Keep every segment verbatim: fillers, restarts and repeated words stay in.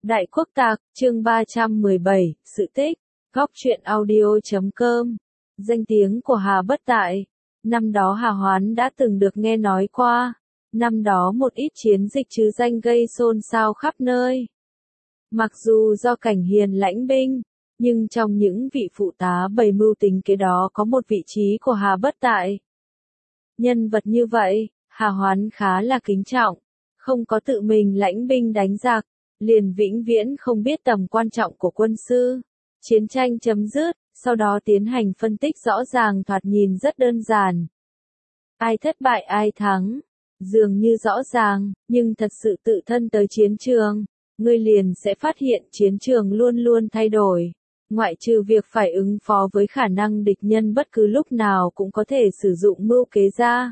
Đại Quốc Tạc, chương ba trăm mười bảy, sự tích, góc truyện audio chấm com. Danh tiếng của Hà Bất Tại. Năm đó Hà Hoán đã từng được nghe nói qua. Năm đó một ít chiến dịch trứ danh gây xôn xao khắp nơi. Mặc dù do Cảnh Hiền lãnh binh, nhưng trong những vị phụ tá bày mưu tính kế đó có một vị trí của Hà Bất Tại. Nhân vật như vậy, Hà Hoán khá là kính trọng, không có tự mình lãnh binh đánh giặc, liền vĩnh viễn không biết tầm quan trọng của quân sư. Chiến tranh chấm dứt, sau đó tiến hành phân tích rõ ràng thoạt nhìn rất đơn giản. Ai thất bại ai thắng, dường như rõ ràng, nhưng thật sự tự thân tới chiến trường, ngươi liền sẽ phát hiện chiến trường luôn luôn thay đổi. Ngoại trừ việc phải ứng phó với khả năng địch nhân bất cứ lúc nào cũng có thể sử dụng mưu kế ra.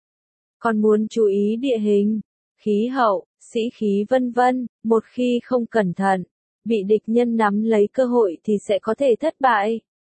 Còn muốn chú ý địa hình, khí hậu, sĩ khí vân vân, một khi không cẩn thận, bị địch nhân nắm lấy cơ hội thì sẽ có thể thất bại.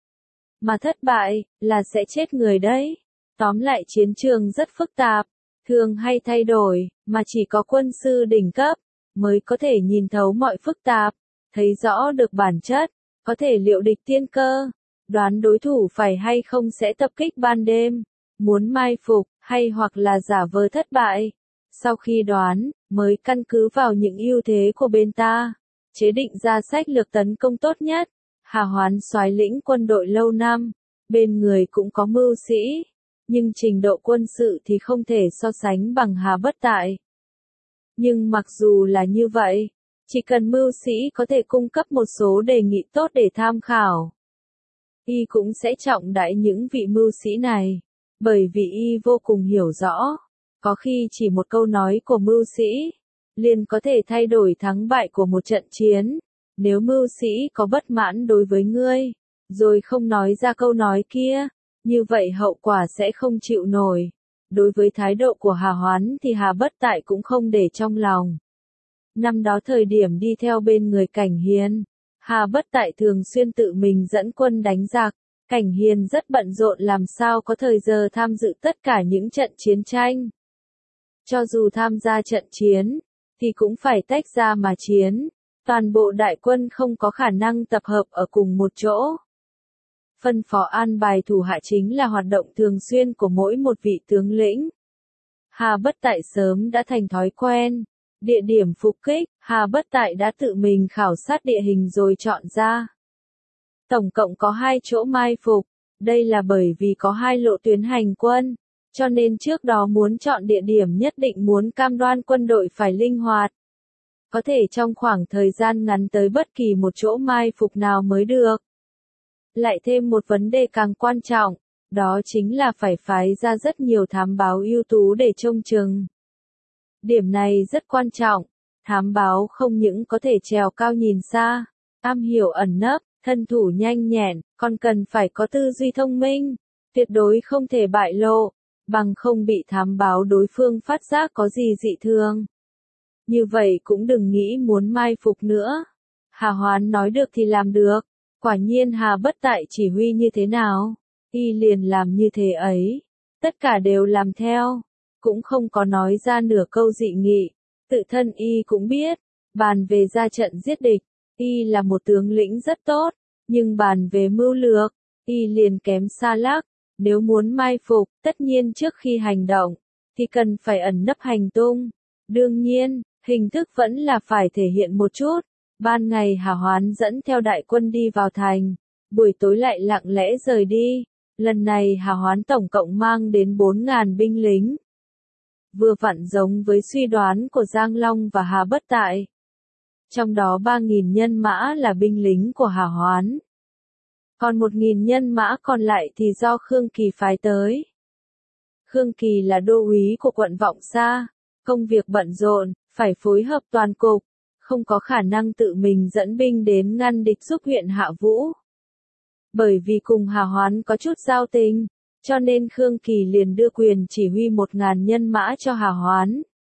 Mà thất bại, là sẽ chết người đấy. Tóm lại chiến trường rất phức tạp, thường hay thay đổi, mà chỉ có quân sư đỉnh cấp, mới có thể nhìn thấu mọi phức tạp, thấy rõ được bản chất, có thể liệu địch tiên cơ, đoán đối thủ phải hay không sẽ tập kích ban đêm, muốn mai phục, hay hoặc là giả vờ thất bại. Sau khi đoán, mới căn cứ vào những ưu thế của bên ta, chế định ra sách lược tấn công tốt nhất. Hà Hoán soái lĩnh quân đội lâu năm, bên người cũng có mưu sĩ, nhưng trình độ quân sự thì không thể so sánh bằng Hà Bất Tại. Nhưng mặc dù là như vậy, chỉ cần mưu sĩ có thể cung cấp một số đề nghị tốt để tham khảo, y cũng sẽ trọng đãi những vị mưu sĩ này, bởi vì y vô cùng hiểu rõ. Có khi chỉ một câu nói của mưu sĩ, liền có thể thay đổi thắng bại của một trận chiến. Nếu mưu sĩ có bất mãn đối với ngươi, rồi không nói ra câu nói kia, như vậy hậu quả sẽ không chịu nổi. Đối với thái độ của Hà Hoán thì Hà Bất Tại cũng không để trong lòng. Năm đó thời điểm đi theo bên người Cảnh Hiền, Hà Bất Tại thường xuyên tự mình dẫn quân đánh giặc. Cảnh Hiền rất bận rộn làm sao có thời giờ tham dự tất cả những trận chiến tranh. Cho dù tham gia trận chiến, thì cũng phải tách ra mà chiến. Toàn bộ đại quân không có khả năng tập hợp ở cùng một chỗ. Phân phó an bài thủ hạ chính là hoạt động thường xuyên của mỗi một vị tướng lĩnh. Hà Bất Tại sớm đã thành thói quen. Địa điểm phục kích, Hà Bất Tại đã tự mình khảo sát địa hình rồi chọn ra. Tổng cộng có hai chỗ mai phục, đây là bởi vì có hai lộ tuyến hành quân, cho nên trước đó muốn chọn địa điểm nhất định muốn cam đoan quân đội phải linh hoạt. Có thể trong khoảng thời gian ngắn tới bất kỳ một chỗ mai phục nào mới được. Lại thêm một vấn đề càng quan trọng, đó chính là phải phái ra rất nhiều thám báo ưu tú để trông chừng. Điểm này rất quan trọng, thám báo không những có thể trèo cao nhìn xa, am hiểu ẩn nấp, thân thủ nhanh nhẹn, còn cần phải có tư duy thông minh, tuyệt đối không thể bại lộ, bằng không bị thám báo đối phương phát giác có gì dị thường. Như vậy cũng đừng nghĩ muốn mai phục nữa. Hà Hoán nói được thì làm được. Quả nhiên Hà Bất Tại chỉ huy như thế nào, y liền làm như thế ấy. Tất cả đều làm theo, cũng không có nói ra nửa câu dị nghị. Tự thân y cũng biết, bàn về ra trận giết địch, y là một tướng lĩnh rất tốt, nhưng bàn về mưu lược, y liền kém xa lắc. Nếu muốn mai phục, tất nhiên trước khi hành động, thì cần phải ẩn nấp hành tung. Đương nhiên, hình thức vẫn là phải thể hiện một chút. Ban ngày Hà Hoán dẫn theo đại quân đi vào thành, buổi tối lại lặng lẽ rời đi. Lần này Hà Hoán tổng cộng mang đến bốn nghìn binh lính. Vừa vặn giống với suy đoán của Giang Long và Hà Bất Tại. Trong đó ba nghìn nhân mã là binh lính của Hà Hoán. Còn một nghìn nhân mã còn lại thì do Khương Kỳ phái tới. Khương Kỳ là đô úy của quận Vọng Sa, công việc bận rộn, phải phối hợp toàn cục, không có khả năng tự mình dẫn binh đến ngăn địch giúp huyện Hạ Vũ. Bởi vì cùng Hà Hoán có chút giao tình, cho nên Khương Kỳ liền đưa quyền chỉ huy một ngàn nhân mã cho Hà Hoán.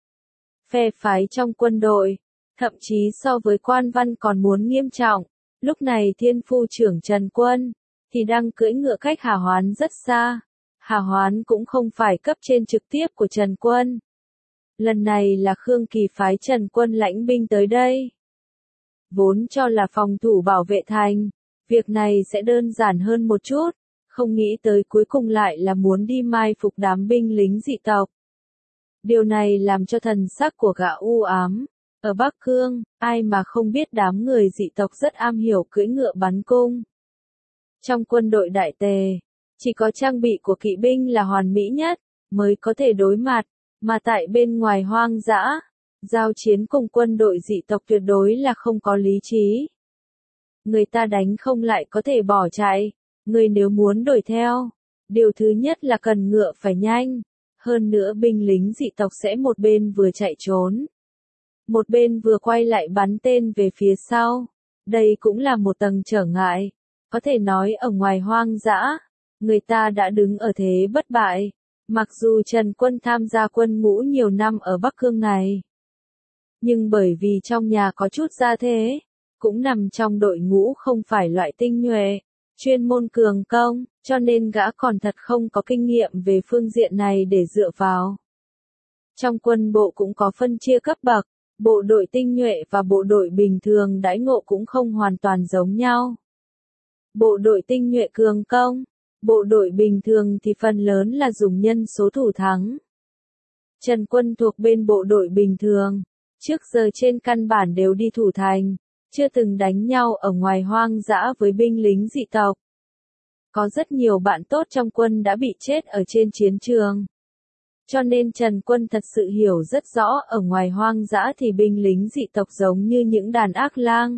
Phe phái trong quân đội, thậm chí so với quan văn còn muốn nghiêm trọng. Lúc này thiên phu trưởng Trần Quân, thì đang cưỡi ngựa cách Hà Hoán rất xa. Hà Hoán cũng không phải cấp trên trực tiếp của Trần Quân. Lần này là Khương Kỳ phái Trần Quân lãnh binh tới đây. vốn cho là phòng thủ bảo vệ thành, việc này sẽ đơn giản hơn một chút, không nghĩ tới cuối cùng lại là muốn đi mai phục đám binh lính dị tộc. Điều này làm cho thần sắc của gã u ám. Ở Bắc Cương, ai mà không biết đám người dị tộc rất am hiểu cưỡi ngựa bắn cung. Trong quân đội đại tề, chỉ có trang bị của kỵ binh là hoàn mỹ nhất, mới có thể đối mặt, mà tại bên ngoài hoang dã, giao chiến cùng quân đội dị tộc tuyệt đối là không có lý trí. Người ta đánh không lại có thể bỏ chạy, người nếu muốn đuổi theo, điều thứ nhất là cần ngựa phải nhanh, hơn nữa binh lính dị tộc sẽ một bên vừa chạy trốn, một bên vừa quay lại bắn tên về phía sau. Đây cũng là một tầng trở ngại, có thể nói ở ngoài hoang dã, người ta đã đứng ở thế bất bại, mặc dù Trần Quân tham gia quân ngũ nhiều năm ở Bắc Cương này. Nhưng bởi vì trong nhà có chút gia thế, cũng nằm trong đội ngũ không phải loại tinh nhuệ, chuyên môn cường công, cho nên gã còn thật không có kinh nghiệm về phương diện này để dựa vào. Trong quân bộ cũng có phân chia cấp bậc, bộ đội tinh nhuệ và bộ đội bình thường đãi ngộ cũng không hoàn toàn giống nhau. Bộ đội tinh nhuệ cường công, bộ đội bình thường thì phần lớn là dùng nhân số thủ thắng. Trần Quân thuộc bên bộ đội bình thường, trước giờ trên căn bản đều đi thủ thành, chưa từng đánh nhau ở ngoài hoang dã với binh lính dị tộc. Có rất nhiều bạn tốt trong quân đã bị chết ở trên chiến trường. Cho nên Trần Quân thật sự hiểu rất rõ ở ngoài hoang dã thì binh lính dị tộc giống như những đàn ác lang.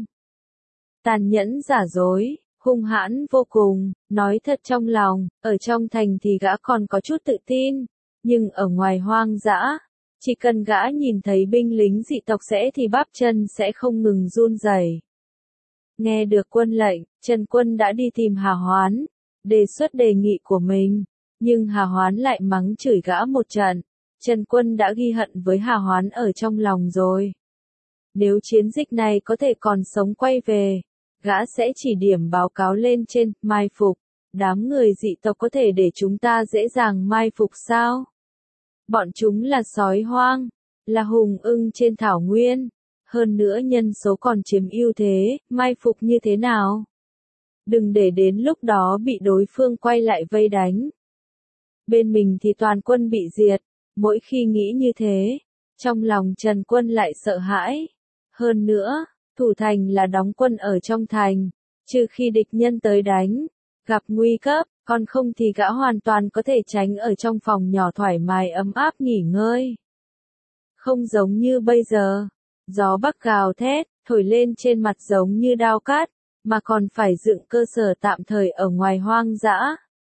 Tàn nhẫn giả dối, hung hãn vô cùng, nói thật trong lòng, ở trong thành thì gã còn có chút tự tin, nhưng ở ngoài hoang dã, chỉ cần gã nhìn thấy binh lính dị tộc sẽ thì bắp chân sẽ không ngừng run rẩy. Nghe được quân lệnh, Trần Quân đã đi tìm Hà Hoán, đề xuất đề nghị của mình, nhưng Hà Hoán lại mắng chửi gã một trận. Trần Quân đã ghi hận với Hà Hoán ở trong lòng rồi. Nếu chiến dịch này có thể còn sống quay về, gã sẽ chỉ điểm báo cáo lên trên, mai phục. Đám người dị tộc có thể để chúng ta dễ dàng mai phục sao? Bọn chúng là sói hoang, là hùng ưng trên thảo nguyên, hơn nữa nhân số còn chiếm ưu thế, mai phục như thế nào? Đừng để đến lúc đó bị đối phương quay lại vây đánh. Bên mình thì toàn quân bị diệt, mỗi khi nghĩ như thế, trong lòng Trần Quân lại sợ hãi. Hơn nữa, thủ thành là đóng quân ở trong thành, trừ khi địch nhân tới đánh, gặp nguy cấp, còn không thì gã hoàn toàn có thể tránh ở trong phòng nhỏ thoải mái ấm áp nghỉ ngơi. Không giống như bây giờ, gió bắc gào thét, thổi lên trên mặt giống như đao cát, mà còn phải dựng cơ sở tạm thời ở ngoài hoang dã.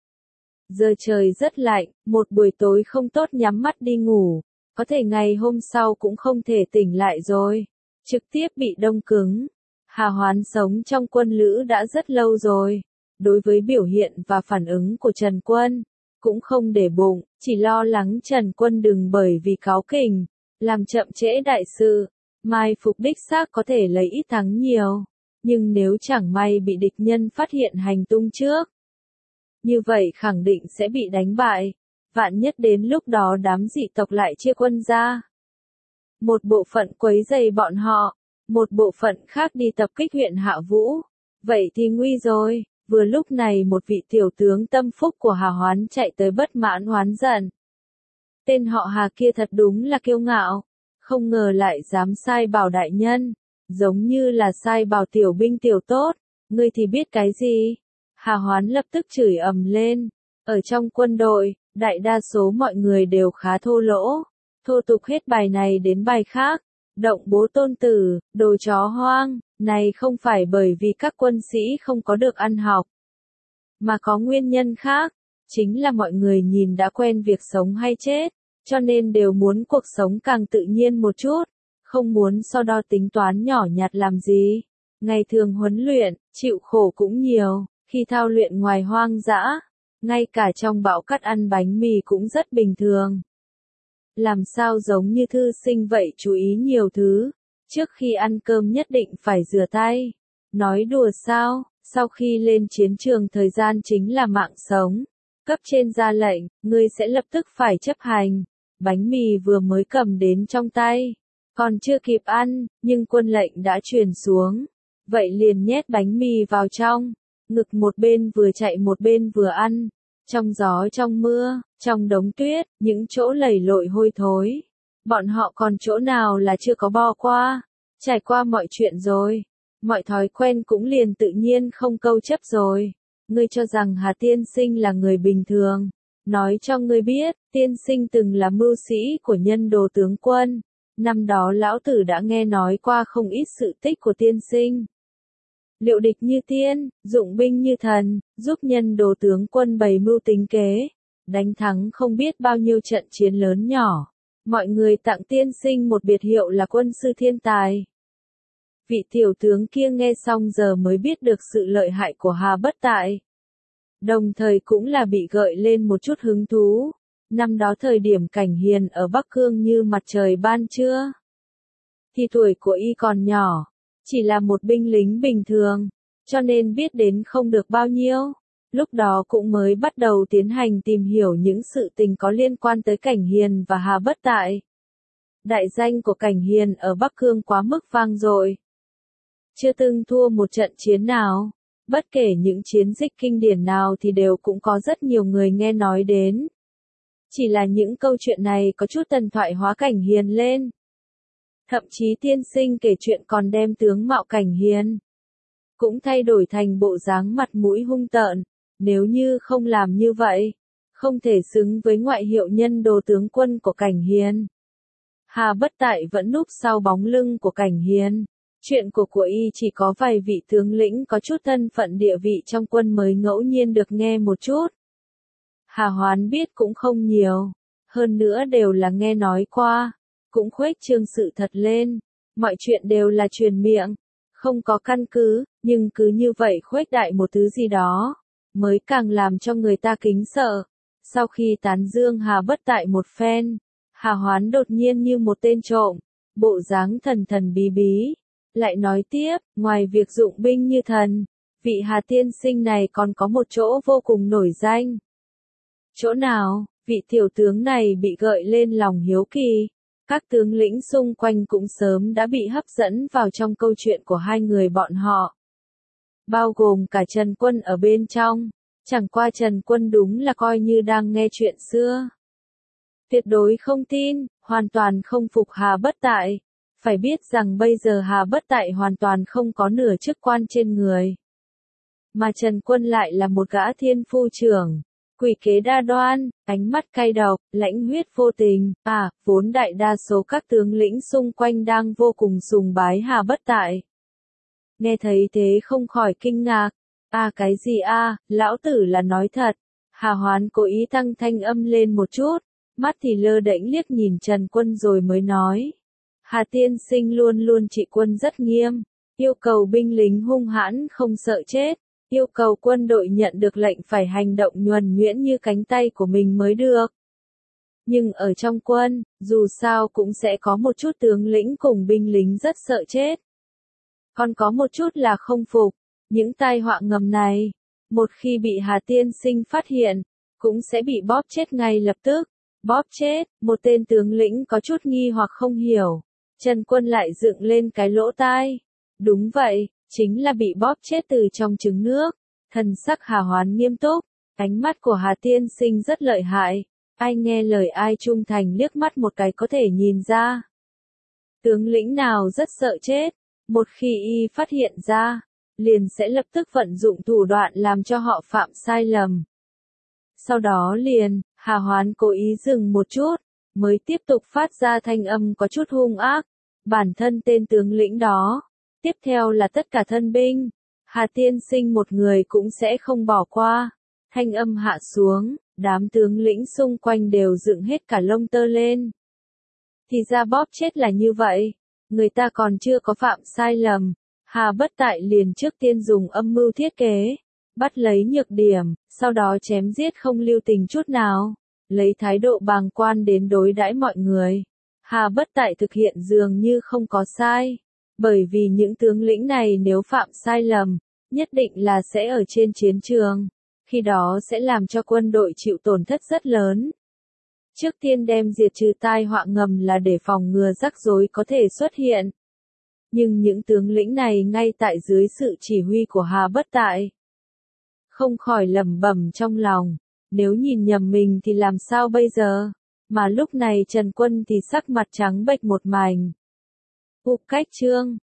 Giờ trời rất lạnh, một buổi tối không tốt nhắm mắt đi ngủ, có thể ngày hôm sau cũng không thể tỉnh lại rồi, trực tiếp bị đông cứng. Hà Hoán sống trong quân lữ đã rất lâu rồi, đối với biểu hiện và phản ứng của Trần Quân, cũng không để bụng, chỉ lo lắng Trần Quân đừng bởi vì cáu kỉnh, làm chậm trễ đại sự, mai phục đích xác có thể lấy ít thắng nhiều, nhưng nếu chẳng may bị địch nhân phát hiện hành tung trước, như vậy khẳng định sẽ bị đánh bại, vạn nhất đến lúc đó đám dị tộc lại chia quân ra. Một bộ phận quấy rầy bọn họ, một bộ phận khác đi tập kích huyện Hạ Vũ, vậy thì nguy rồi. Vừa lúc này một vị tiểu tướng tâm phúc của Hà Hoán chạy tới bất mãn oán giận. Tên họ Hà kia thật đúng là kiêu ngạo, không ngờ lại dám sai bảo đại nhân, giống như là sai bảo tiểu binh tiểu tốt, ngươi thì biết cái gì? Hà Hoán lập tức chửi ầm lên, ở trong quân đội, đại đa số mọi người đều khá thô lỗ, thô tục hết bài này đến bài khác, động bố tôn tử, đồ chó hoang. Này không phải bởi vì các quân sĩ không có được ăn học, mà có nguyên nhân khác, chính là mọi người nhìn đã quen việc sống hay chết, cho nên đều muốn cuộc sống càng tự nhiên một chút, không muốn so đo tính toán nhỏ nhặt làm gì. Ngày thường huấn luyện, chịu khổ cũng nhiều, khi thao luyện ngoài hoang dã, ngay cả trong bão cát ăn bánh mì cũng rất bình thường. Làm sao giống như thư sinh vậy chú ý nhiều thứ. Trước khi ăn cơm nhất định phải rửa tay. Nói đùa sao, sau khi lên chiến trường thời gian chính là mạng sống. Cấp trên ra lệnh, ngươi sẽ lập tức phải chấp hành. Bánh mì vừa mới cầm đến trong tay, còn chưa kịp ăn, nhưng quân lệnh đã truyền xuống. Vậy liền nhét bánh mì vào trong, ngực một bên vừa chạy một bên vừa ăn, trong gió trong mưa, trong đống tuyết, những chỗ lầy lội hôi thối. Bọn họ còn chỗ nào là chưa có bò qua, trải qua mọi chuyện rồi, mọi thói quen cũng liền tự nhiên không câu chấp rồi. Ngươi cho rằng Hà Tiên Sinh là người bình thường, nói cho ngươi biết, Tiên Sinh từng là mưu sĩ của Nhân Đồ tướng quân, năm đó lão tử đã nghe nói qua không ít sự tích của Tiên Sinh. Liệu địch như tiên, dụng binh như thần, giúp Nhân Đồ tướng quân bày mưu tính kế, đánh thắng không biết bao nhiêu trận chiến lớn nhỏ. Mọi người tặng Tiên Sinh một biệt hiệu là quân sư thiên tài. Vị tiểu tướng kia nghe xong giờ mới biết được sự lợi hại của Hà Bất Tại. Đồng thời cũng là bị gợi lên một chút hứng thú. Năm đó thời điểm Cảnh Hiền ở Bắc Cương như mặt trời ban trưa. Thì tuổi của y còn nhỏ, chỉ là một binh lính bình thường, cho nên biết đến không được bao nhiêu. Lúc đó cũng mới bắt đầu tiến hành tìm hiểu những sự tình có liên quan tới Cảnh Hiền và Hà Bất Tại. Đại danh của Cảnh Hiền ở Bắc Cương quá mức vang dội. Chưa từng thua một trận chiến nào, bất kể những chiến dịch kinh điển nào thì đều cũng có rất nhiều người nghe nói đến. Chỉ là những câu chuyện này có chút thần thoại hóa Cảnh Hiền lên. Thậm chí Tiên Sinh kể chuyện còn đem tướng mạo Cảnh Hiền cũng thay đổi thành bộ dáng mặt mũi hung tợn. Nếu như không làm như vậy, không thể xứng với ngoại hiệu Nhân Đồ tướng quân của Cảnh Hiền. Hà Bất Tại vẫn núp sau bóng lưng của Cảnh Hiền. Chuyện của của y chỉ có vài vị tướng lĩnh có chút thân phận địa vị trong quân mới ngẫu nhiên được nghe một chút. Hà Hoán biết cũng không nhiều, hơn nữa đều là nghe nói qua, cũng khuếch trương sự thật lên, mọi chuyện đều là truyền miệng, không có căn cứ, nhưng cứ như vậy khuếch đại một thứ gì đó, mới càng làm cho người ta kính sợ. Sau khi tán dương Hà Bất Tại một phen, Hà Hoán đột nhiên như một tên trộm, bộ dáng thần thần bí bí, lại nói tiếp, ngoài việc dụng binh như thần, vị Hà Tiên Sinh này còn có một chỗ vô cùng nổi danh. Chỗ nào? Vị tiểu tướng này bị gợi lên lòng hiếu kỳ. Các tướng lĩnh xung quanh cũng sớm đã bị hấp dẫn vào trong câu chuyện của hai người bọn họ. Bao gồm cả Trần Quân ở bên trong. Chẳng qua Trần Quân đúng là coi như đang nghe chuyện xưa. Tuyệt đối không tin, hoàn toàn không phục Hà Bất Tại. Phải biết rằng bây giờ Hà Bất Tại hoàn toàn không có nửa chức quan trên người. Mà Trần Quân lại là một gã thiên phu trưởng. Quỷ kế đa đoan, ánh mắt cay độc, lãnh huyết vô tình, à, vốn đại đa số các tướng lĩnh xung quanh đang vô cùng sùng bái Hà Bất Tại. Nghe thấy thế không khỏi kinh ngạc, à cái gì a, à, lão tử là nói thật. Hà Hoán cố ý tăng thanh âm lên một chút, mắt thì lơ đễnh liếc nhìn Trần Quân rồi mới nói. Hà Tiên Sinh luôn luôn trị quân rất nghiêm, yêu cầu binh lính hung hãn không sợ chết. Yêu cầu quân đội nhận được lệnh phải hành động nhuần nhuyễn như cánh tay của mình mới được. Nhưng ở trong quân, dù sao cũng sẽ có một chút tướng lĩnh cùng binh lính rất sợ chết. Còn có một chút là không phục, những tai họa ngầm này, một khi bị Hà Tiên Sinh phát hiện, cũng sẽ bị bóp chết ngay lập tức. Bóp chết, một tên tướng lĩnh có chút nghi hoặc không hiểu. Trần Quân lại dựng lên cái lỗ tai. Đúng vậy. Chính là bị bóp chết từ trong trứng nước. Thần sắc Hà Hoán nghiêm túc, ánh mắt của Hà Tiên Sinh rất lợi hại, ai nghe lời ai trung thành liếc mắt một cái có thể nhìn ra. Tướng lĩnh nào rất sợ chết, một khi y phát hiện ra, liền sẽ lập tức vận dụng thủ đoạn làm cho họ phạm sai lầm. Sau đó liền, Hà Hoán cố ý dừng một chút, mới tiếp tục phát ra thanh âm có chút hung ác, bản thân tên tướng lĩnh đó. Tiếp theo là tất cả thân binh, Hà Tiên Sinh một người cũng sẽ không bỏ qua. Thanh âm hạ xuống, đám tướng lĩnh xung quanh đều dựng hết cả lông tơ lên. Thì ra bóp chết là như vậy, người ta còn chưa có phạm sai lầm. Hà Bất Tại liền trước tiên dùng âm mưu thiết kế, bắt lấy nhược điểm, sau đó chém giết không lưu tình chút nào, lấy thái độ bàng quan đến đối đãi mọi người. Hà Bất Tại thực hiện dường như không có sai. Bởi vì những tướng lĩnh này nếu phạm sai lầm, nhất định là sẽ ở trên chiến trường, khi đó sẽ làm cho quân đội chịu tổn thất rất lớn. Trước tiên đem diệt trừ tai họa ngầm là để phòng ngừa rắc rối có thể xuất hiện. Nhưng những tướng lĩnh này ngay tại dưới sự chỉ huy của Hà Bất Tại, không khỏi lẩm bẩm trong lòng, nếu nhìn nhầm mình thì làm sao bây giờ? Mà lúc này Trần Quân thì sắc mặt trắng bệch một mảnh. Phục Cách Trương